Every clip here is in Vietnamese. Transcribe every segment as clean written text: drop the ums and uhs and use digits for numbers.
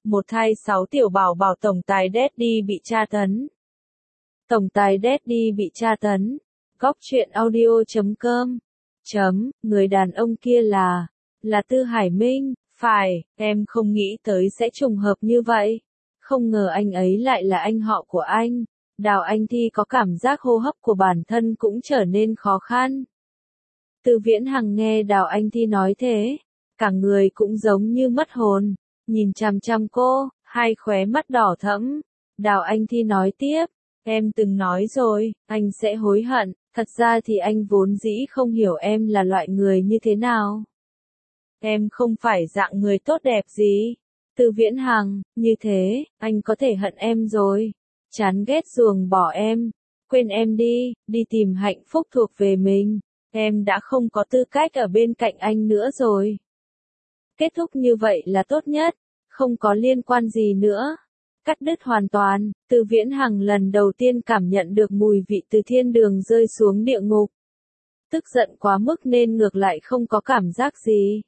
một thai 6 tiểu bảo bảo tổng tài Daddy bị tra tấn. Tổng tài Daddy bị tra tấn. Góc truyện audio.com. Người đàn ông kia là Tư Hải Minh, phải, em không nghĩ tới sẽ trùng hợp như vậy. Không ngờ anh ấy lại là anh họ của anh. Đào Anh Thi có cảm giác hô hấp của bản thân cũng trở nên khó khăn. Từ Viễn Hằng nghe Đào Anh Thi nói thế, cả người cũng giống như mất hồn, nhìn chằm chằm cô, hai khóe mắt đỏ thẫm. Đào Anh Thi nói tiếp, em từng nói rồi, anh sẽ hối hận, thật ra thì anh vốn dĩ không hiểu em là loại người như thế nào. Em không phải dạng người tốt đẹp gì. Từ Viễn Hằng, như thế, anh có thể hận em rồi. Chán ghét ruồng bỏ em. Quên em đi tìm hạnh phúc thuộc về mình. Em đã không có tư cách ở bên cạnh anh nữa rồi. Kết thúc như vậy là tốt nhất, không có liên quan gì nữa. Cắt đứt hoàn toàn, Từ Viễn Hằng lần đầu tiên cảm nhận được mùi vị từ thiên đường rơi xuống địa ngục. Tức giận quá mức nên ngược lại không có cảm giác gì.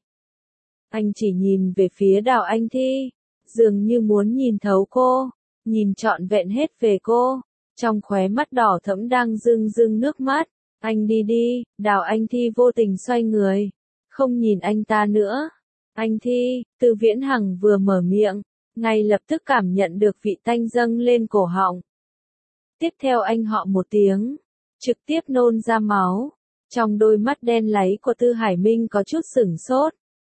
Anh chỉ nhìn về phía Đào Anh Thi, dường như muốn nhìn thấu cô, nhìn trọn vẹn hết về cô, trong khóe mắt đỏ thẫm đang rưng rưng nước mắt. Anh đi, Đào Anh Thi vô tình xoay người, không nhìn anh ta nữa. Anh Thi, Từ Viễn Hằng vừa mở miệng, ngay lập tức cảm nhận được vị tanh dâng lên cổ họng. Tiếp theo anh họ một tiếng, trực tiếp nôn ra máu. Trong đôi mắt đen láy của Tư Hải Minh có chút sửng sốt.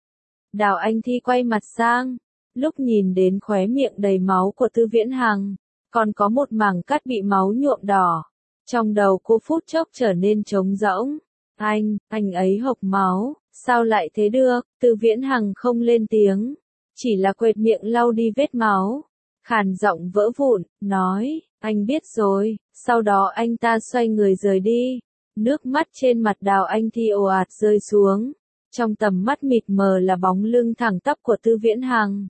Đào Anh Thi quay mặt sang, lúc nhìn đến khóe miệng đầy máu của Tư Viễn Hằng, còn có một mảng cắt bị máu nhuộm đỏ. Trong đầu cô phút chốc trở nên trống rỗng. Anh ấy hộc máu, sao lại thế được? Tư Viễn Hằng không lên tiếng, chỉ là quệt miệng lau đi vết máu. Khàn giọng vỡ vụn, nói, anh biết rồi. Sau đó anh ta xoay người rời đi. Nước mắt trên mặt Đào Anh Thi ồ ạt rơi xuống. Trong tầm mắt mịt mờ là bóng lưng thẳng tắp của Tư Viễn Hằng.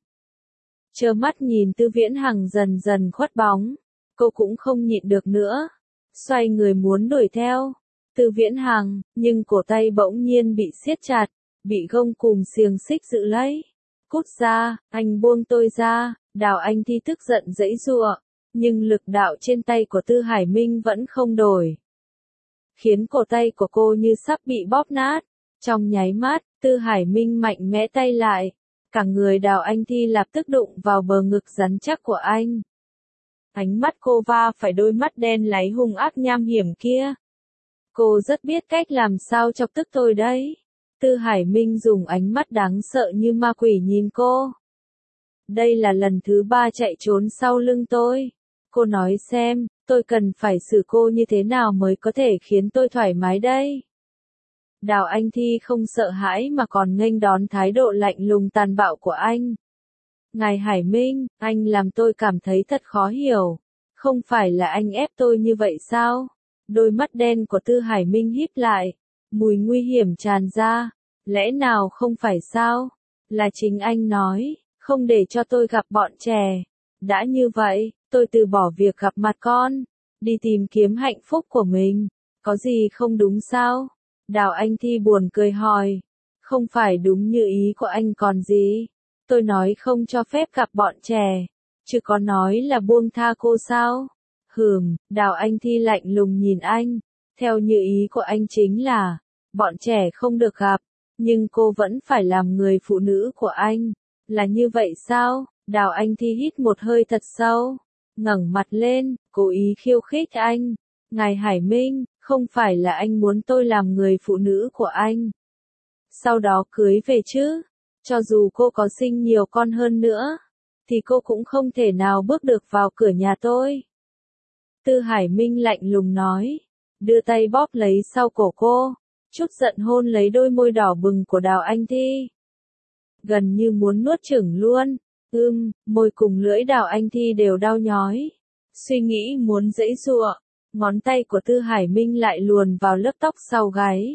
Trơ mắt nhìn Tư Viễn Hằng dần dần khuất bóng, cô cũng không nhịn được nữa. Xoay người muốn đuổi theo Tư Viễn Hằng, nhưng cổ tay bỗng nhiên bị siết chặt, bị gông cùm xiềng xích giữ lấy. Cút ra, anh buông tôi ra. Đào Anh Thi tức giận giãy giụa, nhưng lực đạo trên tay của Tư Hải Minh vẫn không đổi, khiến cổ tay của cô như sắp bị bóp nát. Trong nháy mắt, Tư Hải Minh mạnh mẽ tay lại, cả người Đào Anh Thi lập tức đụng vào bờ ngực rắn chắc của anh. Ánh mắt cô va phải đôi mắt đen láy hung ác nham hiểm kia. Cô rất biết cách làm sao chọc tức tôi đấy. Tư Hải Minh dùng ánh mắt đáng sợ như ma quỷ nhìn cô. Đây là lần thứ 3 chạy trốn sau lưng tôi. Cô nói xem, tôi cần phải xử cô như thế nào mới có thể khiến tôi thoải mái đây? Đào Anh Thi không sợ hãi mà còn nghênh đón thái độ lạnh lùng tàn bạo của anh. Ngài Hải Minh, anh làm tôi cảm thấy thật khó hiểu. Không phải là anh ép tôi như vậy sao? Đôi mắt đen của Tư Hải Minh híp lại, mùi nguy hiểm tràn ra. Lẽ nào không phải sao? Là chính anh nói, không để cho tôi gặp bọn trẻ. Đã như vậy, tôi từ bỏ việc gặp mặt con, đi tìm kiếm hạnh phúc của mình. Có gì không đúng sao? Đào Anh Thi buồn cười hỏi. Không phải đúng như ý của anh còn gì. Tôi nói không cho phép gặp bọn trẻ, chứ có nói là buông tha cô sao? Đào Anh Thi lạnh lùng nhìn anh. Theo như ý của anh chính là, bọn trẻ không được gặp, nhưng cô vẫn phải làm người phụ nữ của anh. Là như vậy sao? Đào Anh Thi hít một hơi thật sâu, ngẩng mặt lên, cố ý khiêu khích anh. Ngài Hải Minh, không phải là anh muốn tôi làm người phụ nữ của anh, sau đó cưới về chứ? Cho dù cô có sinh nhiều con hơn nữa, thì cô cũng không thể nào bước được vào cửa nhà tôi. Tư Hải Minh lạnh lùng nói, đưa tay bóp lấy sau cổ cô, chút giận hôn lấy đôi môi đỏ bừng của Đào Anh Thi. Gần như muốn nuốt chửng luôn. Môi cùng lưỡi Đào Anh Thi đều đau nhói. Suy nghĩ muốn giãy giụa, ngón tay của Tư Hải Minh lại luồn vào lớp tóc sau gáy,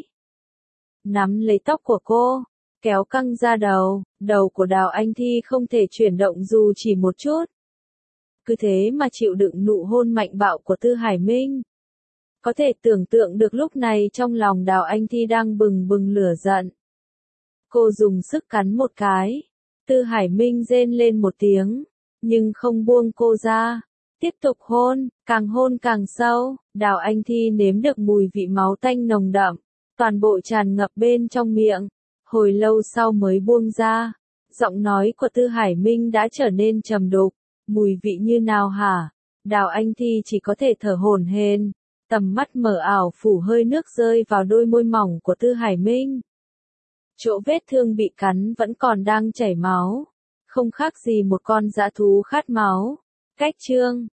nắm lấy tóc của cô, kéo căng ra đầu của Đào Anh Thi không thể chuyển động dù chỉ một chút. Cứ thế mà chịu đựng nụ hôn mạnh bạo của Tư Hải Minh. Có thể tưởng tượng được lúc này trong lòng Đào Anh Thi đang bừng bừng lửa giận. Cô dùng sức cắn một cái. Tư Hải Minh rên lên một tiếng, nhưng không buông cô ra. Tiếp tục hôn càng sâu, Đào Anh Thi nếm được mùi vị máu tanh nồng đậm, toàn bộ tràn ngập bên trong miệng, hồi lâu sau mới buông ra. Giọng nói của Tư Hải Minh đã trở nên trầm đục, mùi vị như nào hả? Đào Anh Thi chỉ có thể thở hổn hển, tầm mắt mờ ảo phủ hơi nước rơi vào đôi môi mỏng của Tư Hải Minh. Chỗ vết thương bị cắn vẫn còn đang chảy máu, không khác gì một con dã thú khát máu. Cách chương